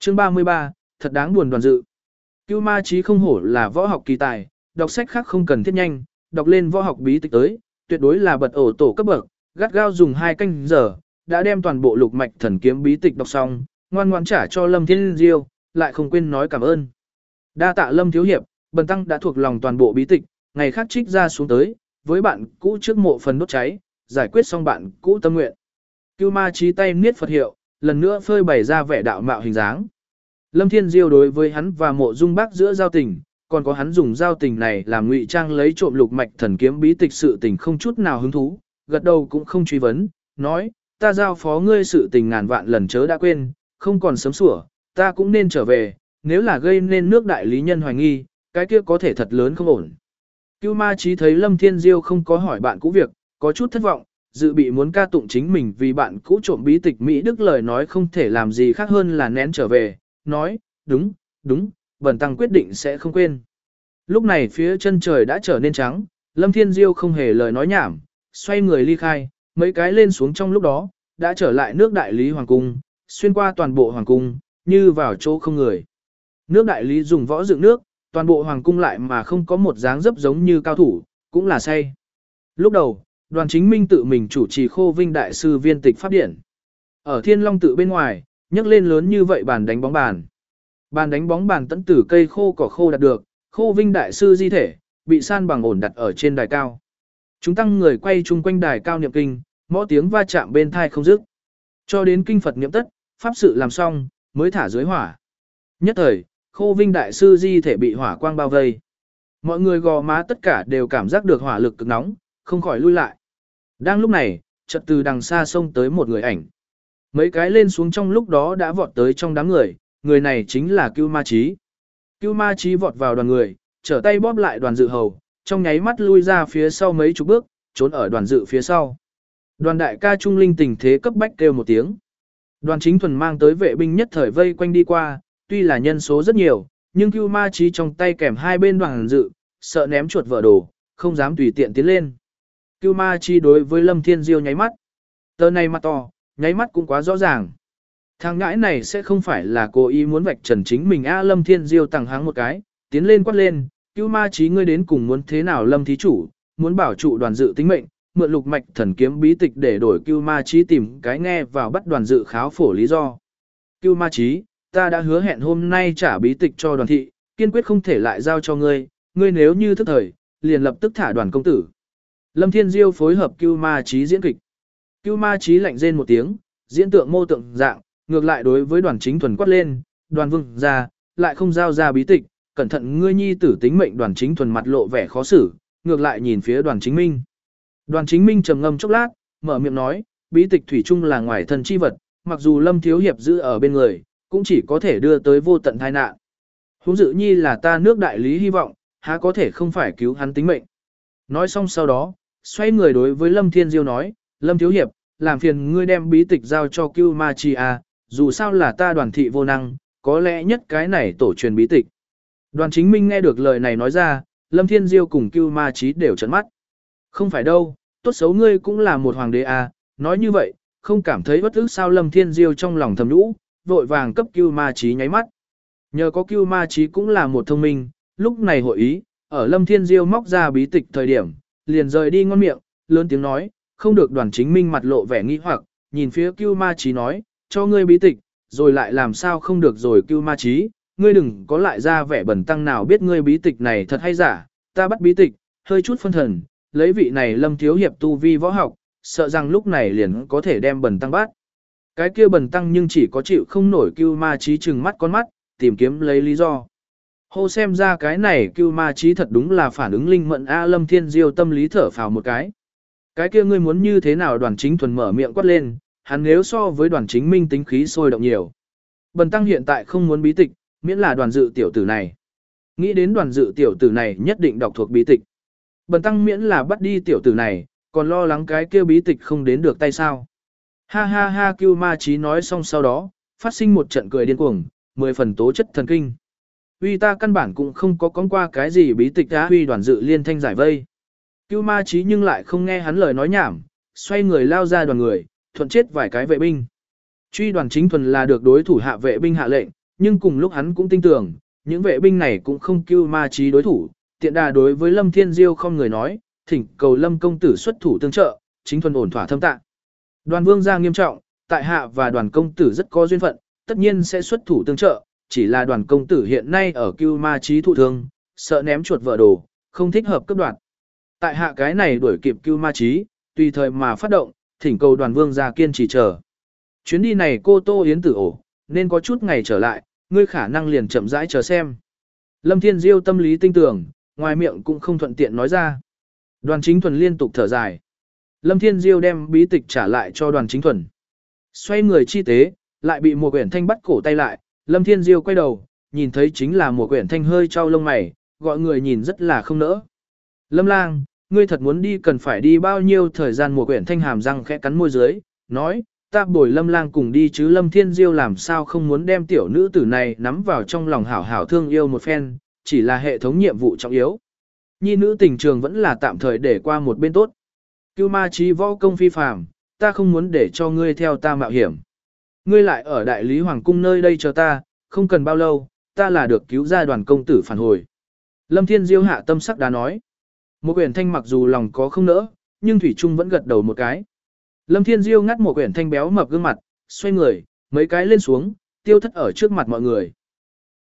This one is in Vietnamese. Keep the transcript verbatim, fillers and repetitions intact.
Chương ba mươi ba, thật đáng buồn đoàn dự. Cưu Ma Chí không hổ là võ học kỳ tài, đọc sách khác không cần thiết nhanh, đọc lên võ học bí tịch tới, tuyệt đối là bật ổ tổ cấp bậc, gắt gao dùng hai canh giờ, đã đem toàn bộ lục mạch thần kiếm bí tịch đọc xong, ngoan ngoãn trả cho Lâm Thiên Diêu, lại không quên nói cảm ơn. Đa tạ Lâm thiếu hiệp, bần tăng đã thuộc lòng toàn bộ bí tịch, ngày khác trích ra xuống tới, với bạn cũ trước mộ phần đốt cháy, giải quyết xong bạn cũ tâm nguyện. Cưu Ma Chí tay niết Phật hiệu, lần nữa phơi bày ra vẻ đạo mạo hình dáng. Lâm Thiên Diêu đối với hắn và Mộ Dung Bác giữa giao tình, còn có hắn dùng giao tình này làm ngụy trang lấy trộm lục mạch thần kiếm bí tịch sự tình không chút nào hứng thú, gật đầu cũng không truy vấn, nói, ta giao phó ngươi sự tình ngàn vạn lần chớ đã quên, không còn sớm sủa, ta cũng nên trở về, nếu là gây nên nước đại lý nhân hoài nghi, cái kia có thể thật lớn không ổn. Cưu Ma Chí thấy Lâm Thiên Diêu không có hỏi bạn cũ việc, có chút thất vọng, dự bị muốn ca tụng chính mình vì bạn cũ trộm bí tịch Mỹ Đức lời nói không thể làm gì khác hơn là nén trở về, nói, đúng, đúng, bần tăng quyết định sẽ không quên. Lúc này phía chân trời đã trở nên trắng, Lâm Thiên Diêu không hề lời nói nhảm, xoay người ly khai, mấy cái lên xuống trong lúc đó, đã trở lại nước đại lý hoàng cung, xuyên qua toàn bộ hoàng cung, như vào chỗ không người. Nước đại lý dùng võ dựng nước, toàn bộ hoàng cung lại mà không có một dáng dấp giống như cao thủ, cũng là say. Lúc đầu, Đoàn Chính Minh tự mình chủ trì Khô Vinh đại sư viên tịch pháp điển. Ở Thiên Long tự bên ngoài, nhấc lên lớn như vậy bàn đánh bóng bàn. Bàn đánh bóng bàn tận tử cây khô cỏ khô đạt được, Khô Vinh đại sư di thể, bị san bằng ổn đặt ở trên đài cao. Chúng tăng người quay chung quanh đài cao niệm kinh, mỗi tiếng va chạm bên thai không dứt. Cho đến kinh Phật niệm tất, pháp sự làm xong, mới thả dưới hỏa. Nhất thời, Khô Vinh đại sư di thể bị hỏa quang bao vây. Mọi người gò má tất cả đều cảm giác được hỏa lực cực nóng, không khỏi lui lại. Đang lúc này, chợt từ đằng xa xông tới một người ảnh. Mấy cái lên xuống trong lúc đó đã vọt tới trong đám người, người này chính là Cưu Ma Chí. Cưu Ma Chí vọt vào đoàn người, trở tay bóp lại Đoàn Dự hầu, trong nháy mắt lui ra phía sau mấy chục bước, trốn ở Đoàn Dự phía sau. Đoàn đại ca trung linh tình thế cấp bách kêu một tiếng. Đoàn Chính Thuần mang tới vệ binh nhất thời vây quanh đi qua, tuy là nhân số rất nhiều, nhưng Cưu Ma Chí trong tay kèm hai bên Đoàn Dự, sợ ném chuột vỡ đồ, không dám tùy tiện tiến lên. Cưu Ma Chí đối với Lâm Thiên Diêu nháy mắt. Tờ này mặt to, nháy mắt cũng quá rõ ràng. Thằng ngãi này sẽ không phải là cố ý muốn vạch trần chính mình a Lâm Thiên Diêu tằng háng một cái, tiến lên quát lên, Cưu Ma Chí ngươi đến cùng muốn thế nào Lâm thí chủ, muốn bảo trụ Đoàn Dự tính mệnh, mượn lục mạch thần kiếm bí tịch để đổi Cưu Ma Chí tìm cái nghe vào bắt Đoàn Dự kháo phổ lý do. Cưu Ma Chí, ta đã hứa hẹn hôm nay trả bí tịch cho Đoàn thị, kiên quyết không thể lại giao cho ngươi, ngươi nếu như thức thời, liền lập tức thả Đoàn công tử. Lâm Thiên Diêu phối hợp Cưu Ma Chí diễn kịch. Cưu Ma Chí lạnh rên một tiếng, diễn tượng mô tượng dạng, ngược lại đối với Đoàn Chính Thuần quát lên, Đoàn vương ra, lại không giao ra bí tịch, cẩn thận ngươi nhi tử tính mệnh. Đoàn Chính Thuần mặt lộ vẻ khó xử, ngược lại nhìn phía Đoàn Chính Minh. Đoàn Chính Minh trầm ngâm chốc lát, mở miệng nói, bí tịch thủy chung là ngoài thân chi vật, mặc dù Lâm thiếu hiệp giữ ở bên người, cũng chỉ có thể đưa tới vô tận tai nạn. Huống dự nhi là ta nước đại lý hy vọng, há có thể không phải cứu hắn tính mệnh. Nói xong sau đó, xoay người đối với Lâm Thiên Diêu nói, Lâm thiếu hiệp, làm phiền ngươi đem bí tịch giao cho Cưu Ma Chí a, dù sao là ta Đoàn thị vô năng, có lẽ nhất cái này tổ truyền bí tịch. Đoàn Chính Minh nghe được lời này nói ra, Lâm Thiên Diêu cùng Cưu Ma Chí đều trợn mắt. Không phải đâu, tốt xấu ngươi cũng là một hoàng đế a, nói như vậy, không cảm thấy bất ức sao? Lâm Thiên Diêu trong lòng thầm nhũ, vội vàng cấp Cưu Ma Chí nháy mắt. Nhờ có Cưu Ma Chí cũng là một thông minh, lúc này hội ý, ở Lâm Thiên Diêu móc ra bí tịch thời điểm, liền rời đi ngon miệng, lớn tiếng nói, không được. Đoàn Chính Minh mặt lộ vẻ nghi hoặc, nhìn phía Cưu Ma Chí nói, cho ngươi bí tịch, rồi lại làm sao không được rồi? Cưu Ma Chí, ngươi đừng có lại ra vẻ bẩn tăng nào biết ngươi bí tịch này thật hay giả, ta bắt bí tịch, hơi chút phân thần, lấy vị này Lâm thiếu hiệp tu vi võ học, sợ rằng lúc này liền có thể đem bẩn tăng bắt. Cái kia bẩn tăng nhưng chỉ có chịu không nổi. Cưu Ma Chí trừng mắt con mắt, tìm kiếm lấy lý do. Hô, xem ra cái này Cưu Ma Chí thật đúng là phản ứng linh mẫn a. Lâm Thiên Diêu tâm lý thở phào một cái. Cái kia ngươi muốn như thế nào? Đoàn Chính Thuần mở miệng quát lên, hắn nếu so với Đoàn Chính Minh tính khí sôi động nhiều. Bần tăng hiện tại không muốn bí tịch, miễn là Đoàn Dự tiểu tử này. Nghĩ đến Đoàn Dự tiểu tử này nhất định đọc thuộc bí tịch. Bần tăng miễn là bắt đi tiểu tử này, còn lo lắng cái kia bí tịch không đến được tay sao. Ha ha ha. Cưu Ma Chí nói xong sau đó, phát sinh một trận cười điên cuồng, mười phần tố chất thần kinh. Uy, ta căn bản cũng không có con qua cái gì bí tịch á. Uy, Đoàn Dự liên thanh giải vây. Cưu Ma Chí nhưng lại không nghe hắn lời nói nhảm, xoay người lao ra đoàn người, thuận chết vài cái vệ binh. Truy Đoàn Chính Thuần là được đối thủ hạ vệ binh hạ lệnh, nhưng cùng lúc hắn cũng tin tưởng, những vệ binh này cũng không cưu ma trí đối thủ, tiện đà đối với Lâm Thiên Diêu không người nói, thỉnh cầu Lâm công tử xuất thủ tương trợ, chính thuần ổn thỏa thâm tạ. Đoàn vương gia nghiêm trọng, tại hạ và đoàn công tử rất có duyên phận, tất nhiên sẽ xuất thủ tương trợ, chỉ là đoàn công tử hiện nay ở cưu ma trí thụ thương, sợ ném chuột vợ đồ, không thích hợp cấp đoạt. Tại hạ cái này đuổi kịp cưu ma trí, tùy thời mà phát động, thỉnh cầu đoàn vương gia kiên trì chờ. Chuyến đi này cô Tô Yến tử ổ, nên có chút ngày trở lại, ngươi khả năng liền chậm rãi chờ xem. Lâm Thiên Diêu tâm lý tinh tưởng, ngoài miệng cũng không thuận tiện nói ra. Đoàn Chính Thuần liên tục thở dài. Lâm Thiên Diêu đem bí tịch trả lại cho Đoàn Chính Thuần. Xoay người chi tế, lại bị Mùa Quyển Thanh bắt cổ tay lại, Lâm Thiên Diêu quay đầu, nhìn thấy chính là Mùa Quyển Thanh hơi trao lông mày, gọi người nhìn rất là không nỡ. Lâm Lang, ngươi thật muốn đi cần phải đi bao nhiêu thời gian? Mùa Quyển Thanh hàm răng khẽ cắn môi dưới, nói, ta bồi Lâm Lang cùng đi chứ. Lâm Thiên Diêu làm sao không muốn đem tiểu nữ tử này nắm vào trong lòng hảo hảo thương yêu một phen, chỉ là hệ thống nhiệm vụ trọng yếu. Nhi nữ tình trường vẫn là tạm thời để qua một bên tốt. Cưu ma trí võ công phi phàm, ta không muốn để cho ngươi theo ta mạo hiểm. Ngươi lại ở đại lý hoàng cung nơi đây chờ ta, không cần bao lâu, ta là được cứu ra Đoàn công tử phản hồi. Lâm Thiên Diêu hạ tâm sắc đã nói. Một Quyển Thanh mặc dù lòng có không nỡ, nhưng thủy trung vẫn gật đầu một cái. Lâm Thiên Diêu ngắt Một Quyển Thanh béo mập gương mặt, xoay người, mấy cái lên xuống, tiêu thất ở trước mặt mọi người.